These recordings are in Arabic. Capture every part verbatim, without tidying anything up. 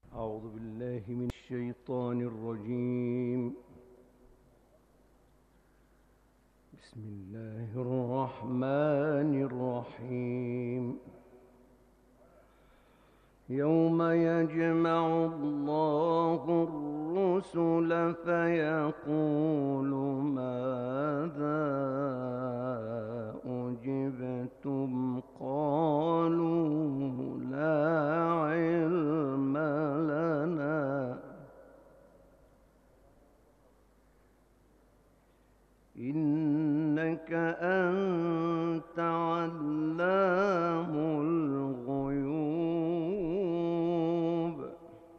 أعوذ بالله من الشيطان الرجيم. بسم الله الرحمن الرحيم. يوم يجمع الله الرسل فيقول ماذا أجبتم قالوا لا علم لنا إنك أنت علام الغيوب.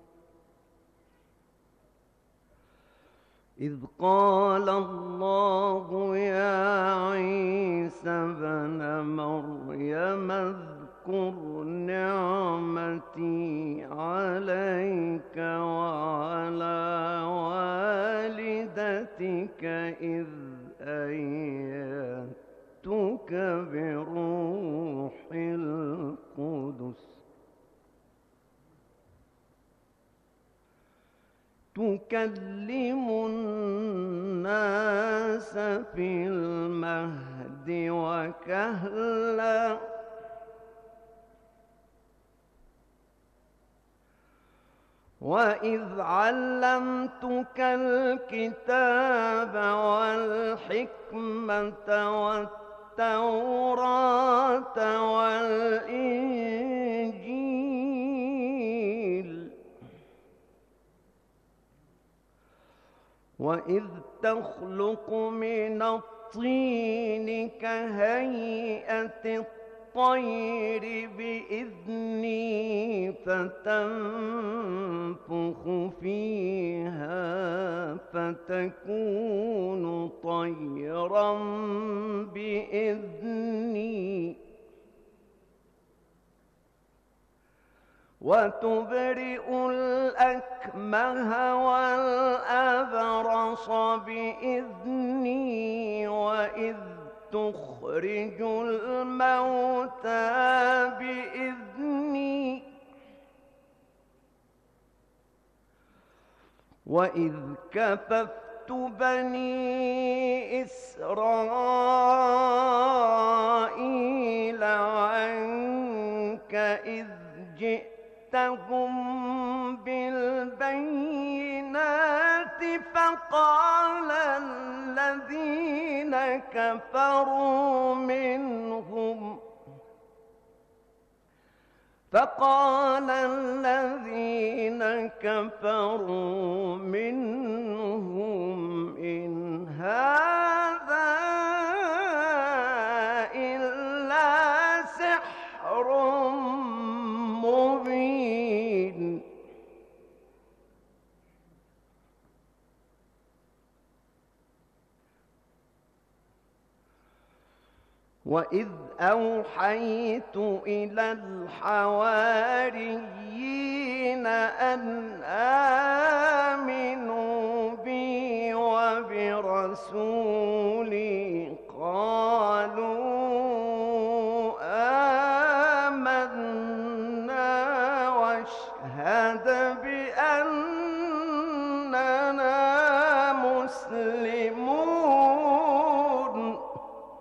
إذ قال الله يا عيسى ابن مريم اذكر نعمتي عليك وعلى والدتك إذ أيدتك بروح القدس تكلم الناس في المهد وكهلا وإذ علمتك الكتاب والحكمة والتوراة والإنجيل وإذ تخلق من الطين كهيئة الطير بإذني فتنفخ فيها فتكون طيرا بإذني وتبرئ الأكمه والأبرص بإذني وإذ تخرج الموتى بإذني وإذ كففت بني إسرائيل عنك إذ جئتهم بالبينات فقال الذين كفروا منهم فقال الذين كفروا منهم إن هذا إلا سحر مبين. وإذ أوحيت إلى الحواريين أن آمنوا بي وبرسولي قالوا آمنا واشهد بأننا مسلمون.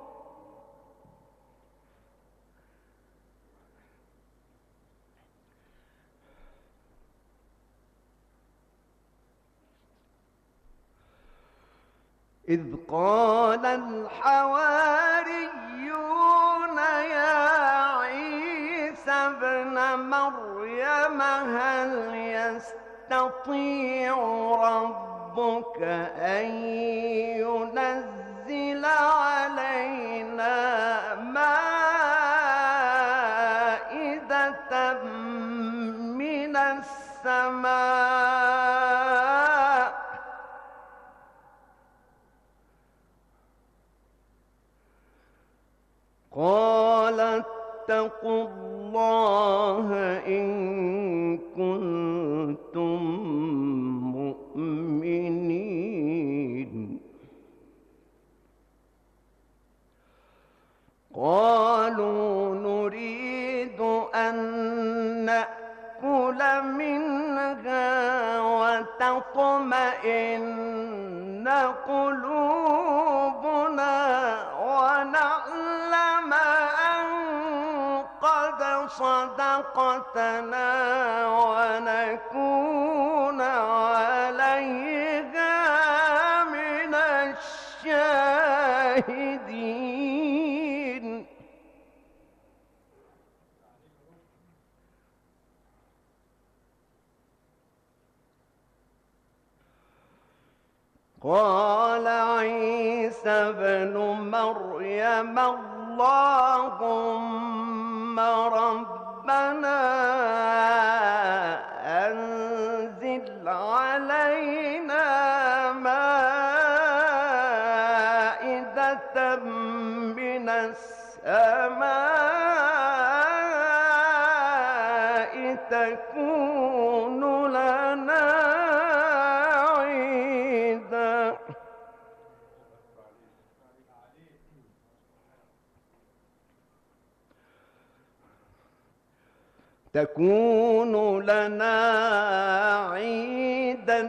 إذ قال الحواريون يا عيسى ابن مريم هل يستطيع ربك أن ينزل علينا مائدة من السماء قال اتقوا الله إن كنتم مؤمنين. قالوا نريد أن نأتي نأكل منها وتطمئن قلوبنا ونعلم أن قد صدقتنا ونكون عليها من الشاهدين. قال عيسى ابن مريم اللهم ربنا أنزل علينا مائدة من السماء تكون لنا عيدا تكون لنا عيدا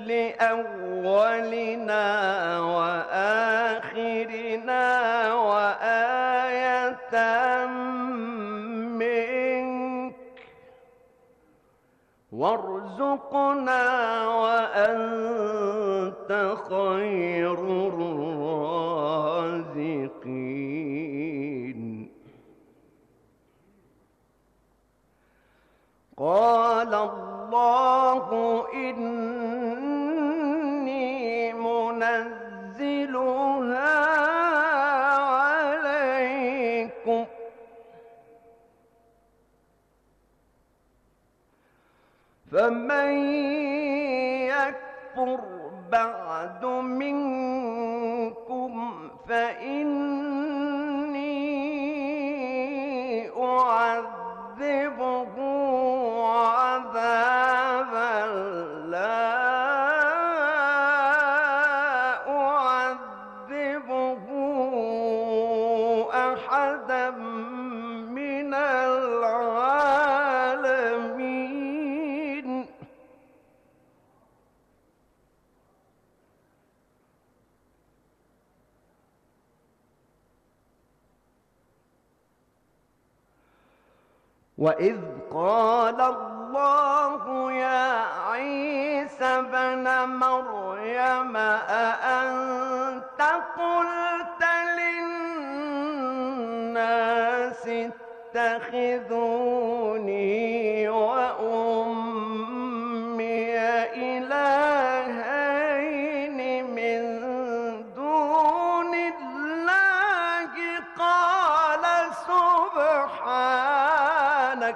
لأولنا وآخرنا وآية منك وارزقنا وأنت خير الرازقين. قال الله إني منزلها عليكم فمن يكفر بعد منكم فإني أعذبه عذابا لا أعذبه أحدا من العالمين. وإذ قال الله يا عيسى ابن مريم أأنت قلت للناس اتخذوني وأمي إلهين من دون الله قال سبحانك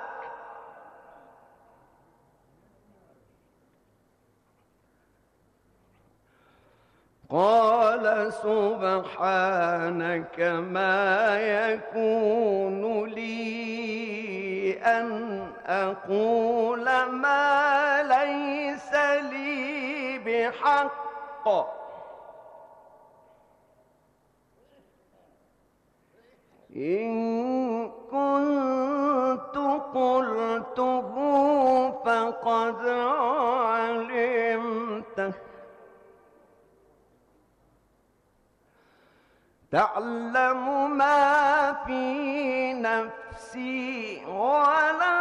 قال سبحانك ما يكون لي أن أقول ما ليس لي بحق إن كنت قلته فقد علمته تعلم ما في نفسي ولا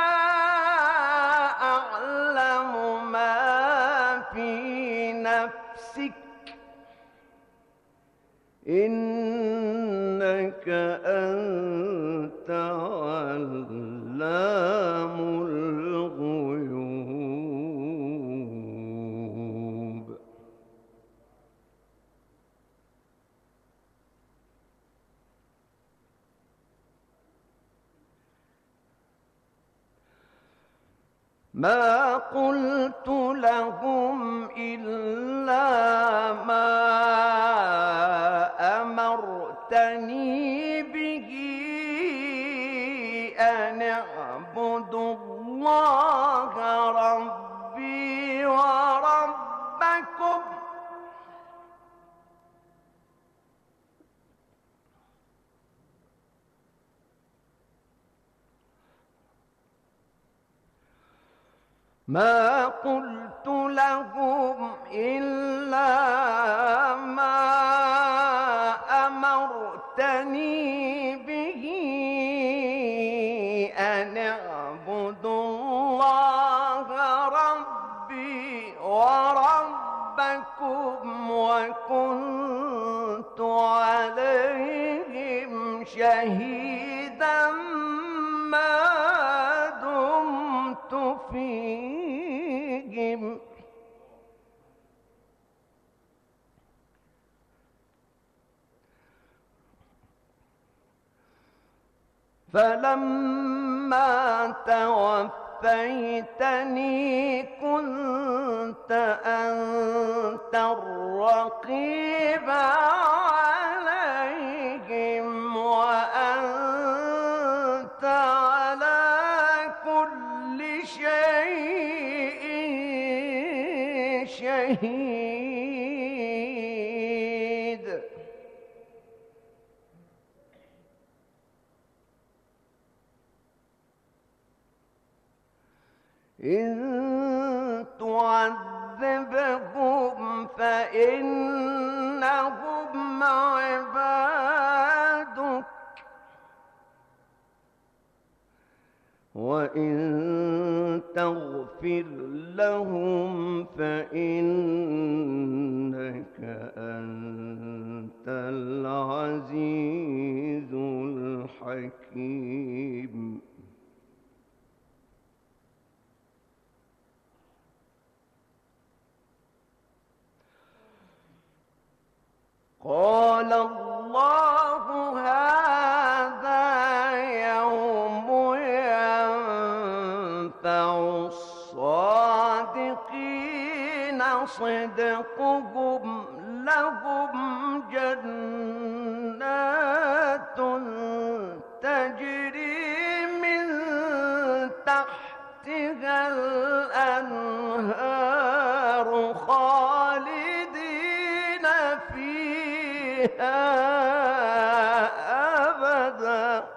أعلم ما في نفسك إنك أنت علام الغيوب. ما قلت لهم إلا ما أمرتني به أن اعبدوا الله ربي وربكم ما قلت لهم إلا ما أمرتني به أن اعبدوا الله ربي وربكم وكنت عليهم شهيدا ما دمت فيهم فلما توفيتني كنت أنت الرقيب عليهم وأنت على كل شيء شهيد إن تعذبهم فإنهم عبادك وإن تغفر لهم فإنك أنت العزيز الحكيم قال الله هذا يوم ينفع الصادقين صدقهم لهم جنات تجري من تحتها الأنهار خالدين فيها أبدا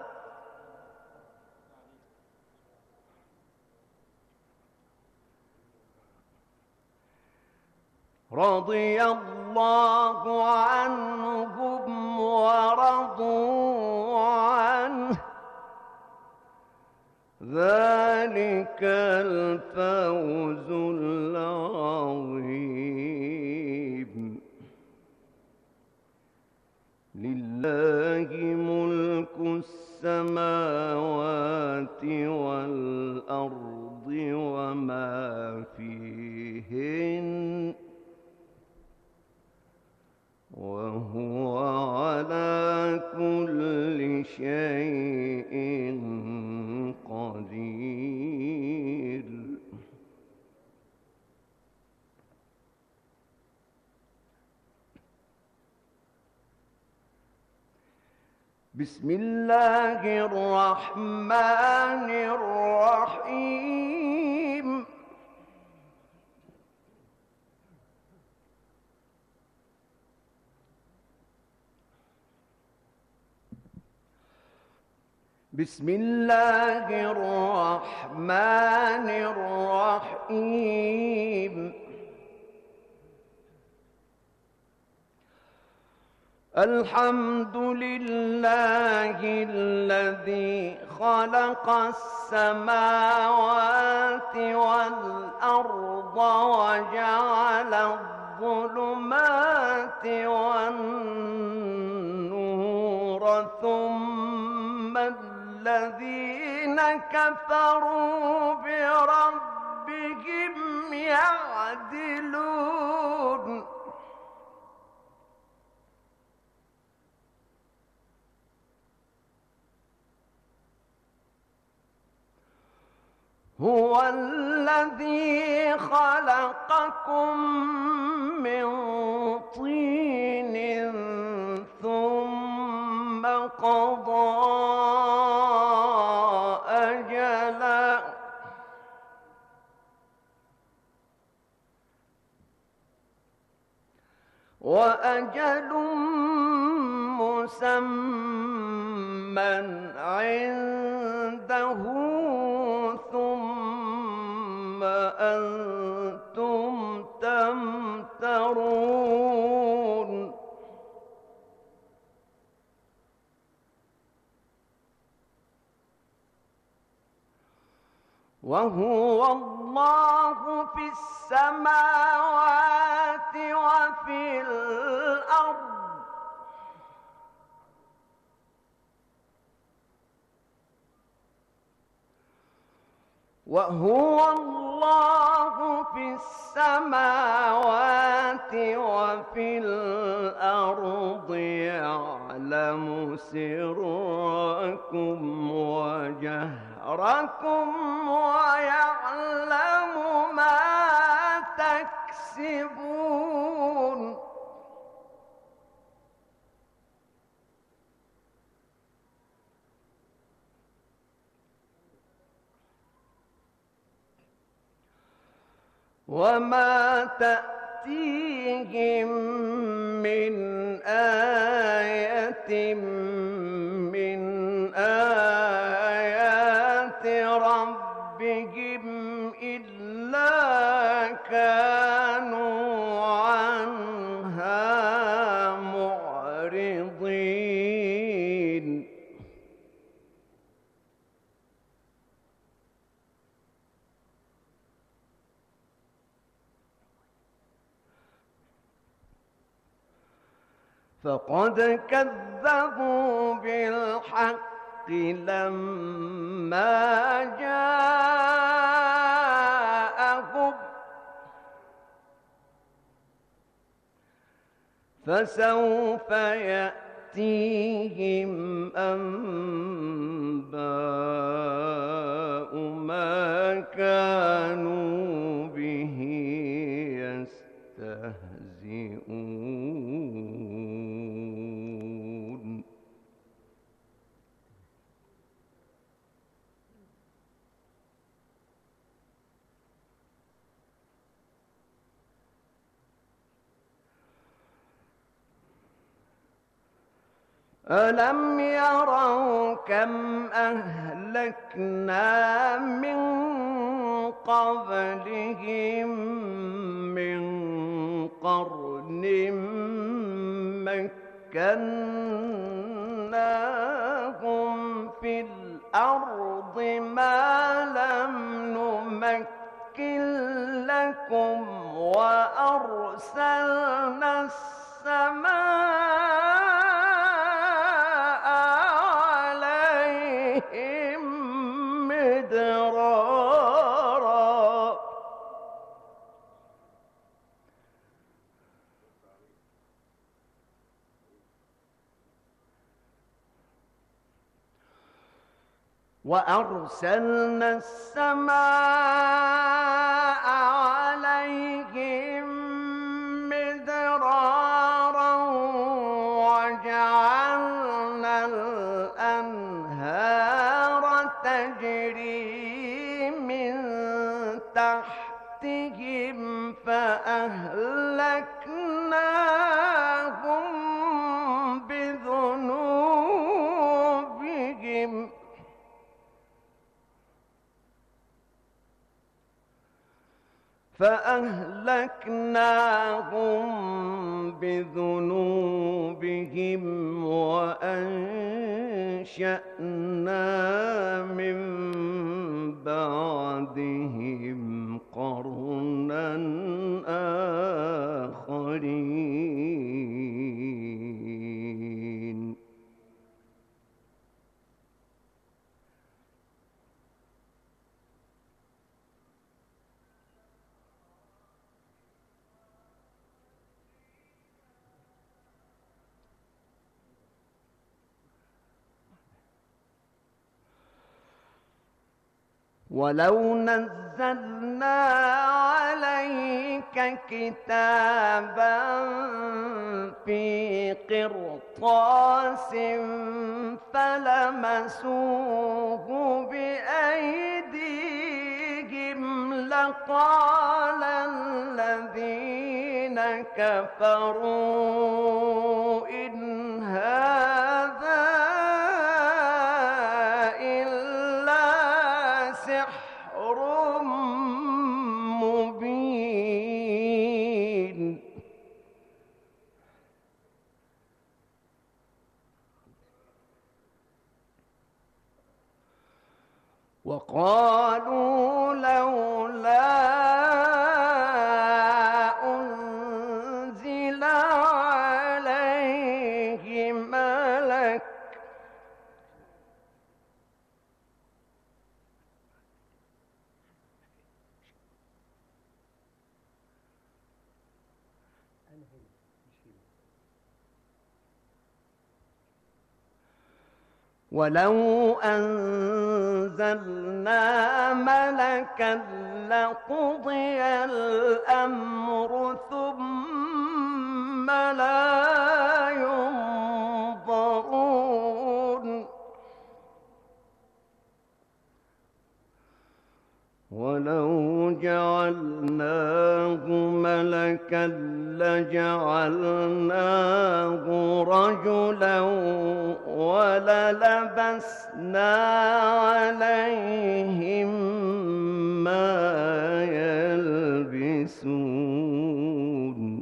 رضي الله عنهم ورضوا عنه ذلك الفوز العظيم لله ملك السماوات والأرض وما فيهن وهو على كل شيء قدير بسم الله الرحمن الرحيم بسم الله الرحمن الرحيم الحمد لله الذي خلق السماوات والأرض وجعل الظلمات والنور ثم الذين كفروا بربهم يعدلون هو الذي خلقكم من طين ثم قضى أجلا وأجل مسمى عنده ثم ثم أنتم تمترون وهو الله في السماوات وفي الأرض وهو الله في السماوات وفي الأرض يعلم سركم وجهركم ويعلم ما تكسبون وما تأتيهم من آية من آيات ربهم إلا كانوا عنها معرضين فقد كذبوا بالحق لما جاءهم فسوف يأتيهم أنباء ما كانوا به يستهزئون ألم يروا كم أهلكنا من قبلهم من قرن مكناهم في الأرض ما لم نمكن لكم وأرسلنا السماء مدرارا وأرسلنا السماء عليهم مدرارا وجعلنا الأنهار تجري من تحتهم فأهلكناهم بذنوبهم فأهلكناهم بذنوبهم وأنشأنا من بعدهم قرنا آخرين ولو نزلنا عليك كتابا في قرطاس فلمسوه بأيديهم لقال الذين كفروا إن هذا إلا سحر وقالوا لولا أنزل عليه ملك ولو أنزلنا ملكا لقضي الأمر ثم لا ينظرون ولو جعلناه ملكا لجعلناه رجلا وللبسنا عليهم ما يلبسون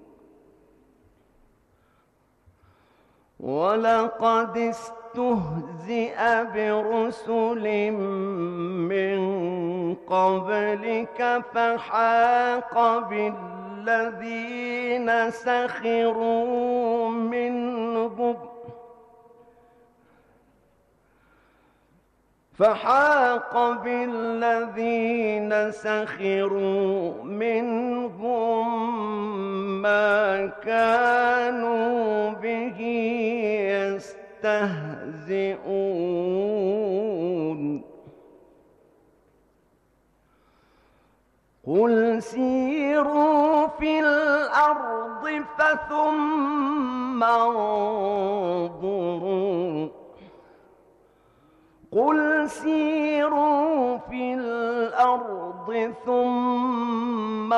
ولقد استهزئ برسل من قبلك فحاق بالذين سخروا منهم فحاق بالذين سخروا منهم ما كانوا به يستهزئون قل سيروا في الأرض فثم انظروا قل سيروا في الأرض ثم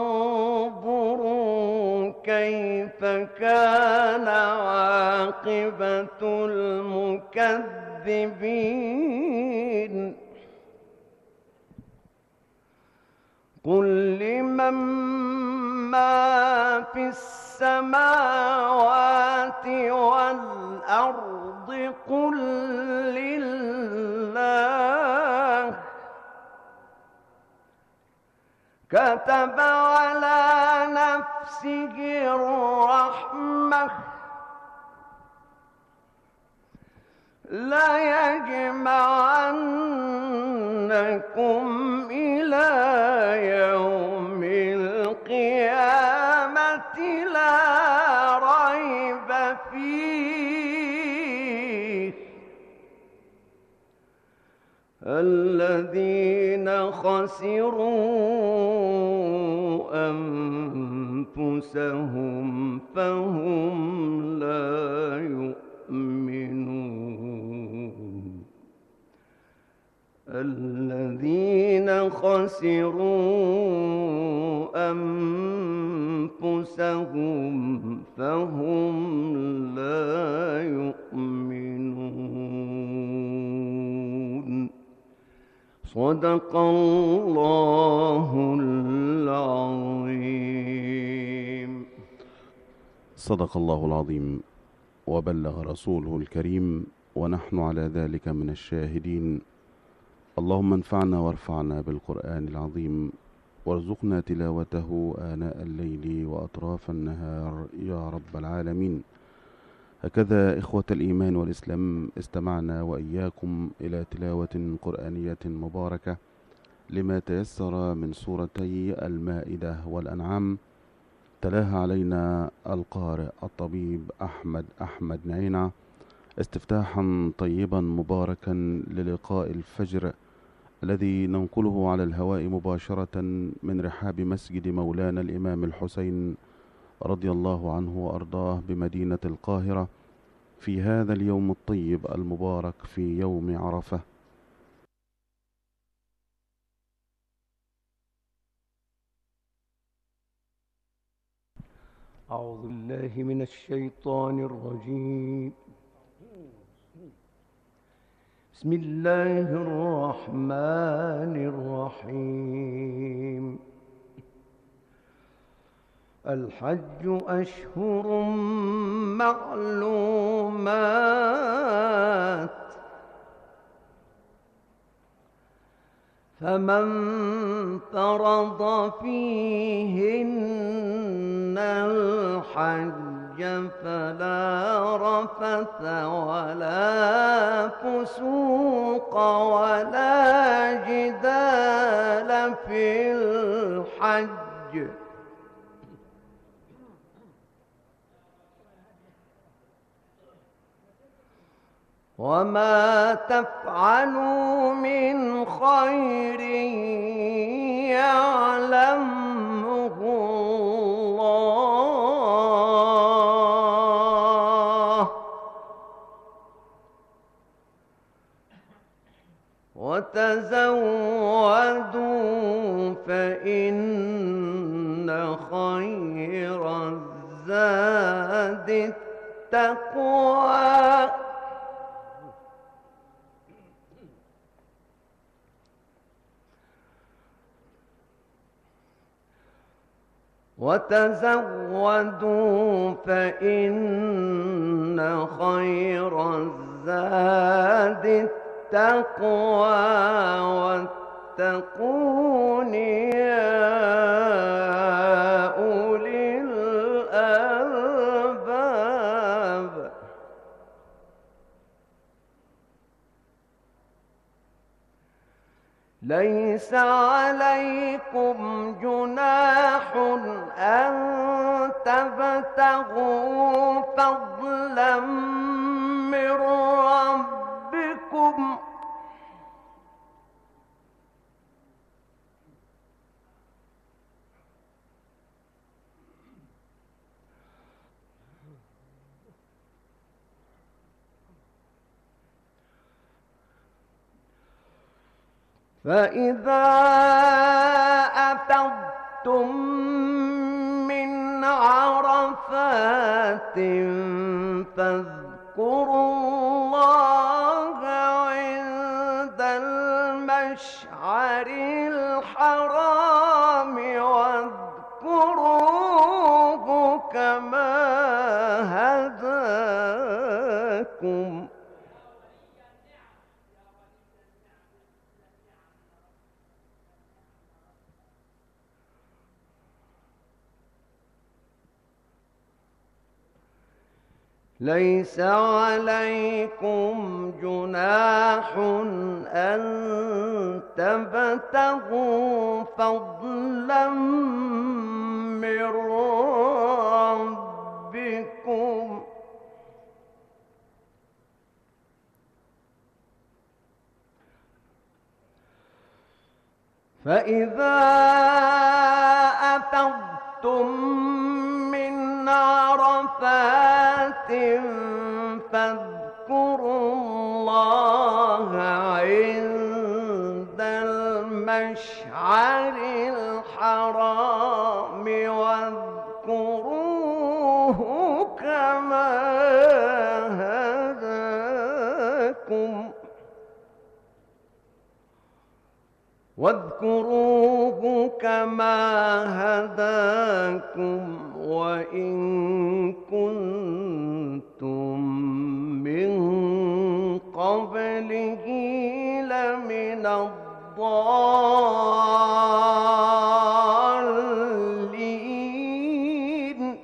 انظروا كيف كان عاقبة المكذبين قل لمن ما في السماوات والأرض قل لله كتب على نفسه الرحمة ليجمعنكم إلى يوم القيامة لا ريب فيه الذين خسروا أنفسهم فهم لا يؤمنون الذين خسروا أنفسهم فهم لا يؤمنون صدق الله العظيم. صدق الله العظيم وبلغ رسوله الكريم ونحن على ذلك من الشاهدين. اللهم انفعنا وارفعنا بالقرآن العظيم وارزقنا تلاوته آناء الليل وأطراف النهار يا رب العالمين. هكذا إخوة الإيمان والإسلام استمعنا وإياكم إلى تلاوة قرآنية مباركة لما تيسر من سورتي المائدة والأنعام، تلاها علينا القارئ الطبيب أحمد أحمد نعينة استفتاحا طيبا مباركا للقاء الفجر الذي ننقله على الهواء مباشرة من رحاب مسجد مولانا الإمام الحسين رضي الله عنه وأرضاه بمدينة القاهرة في هذا اليوم الطيب المبارك في يوم عرفة. أعوذ بالله من الشيطان الرجيم. بسم الله الرحمن الرحيم. الحج أشهر معلومات، فمن فرض فيهن الحج فلا رفث ولا فسوق ولا جدال في الحج وما تفعلوا من خير يعلمه الله وتزودوا فإن خير الزاد التقوى وتزودوا فإن خير الزاد التقوى واتقون يا أولي الألباب ليس عليكم جناح أن تبتغوا فضلا من ربكم فإذا أفضتم من عرفات فاذكروا الله عند المشعر الحرام واذكروه كما هداكم ليس عليكم جناح أن تبتغوا فضلا من ربكم فإذا أفضتم من عرفات فاذكروا الله عند المشعر الحرام واذكروه كما هداكم واذكروه كما هداكم وإن كنتم من قبله لمن الضالين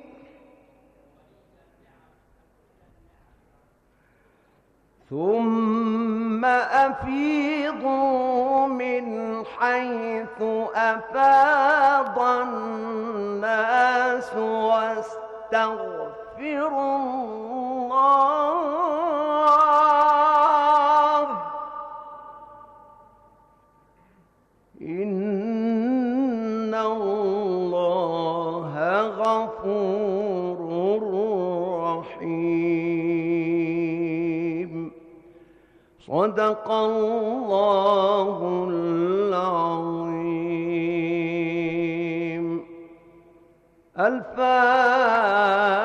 ثم أفيضوا من حيث أفاض الناس واستغفروا الله إن الله غفور رحيم صدق الله العظيم. الفاتحة.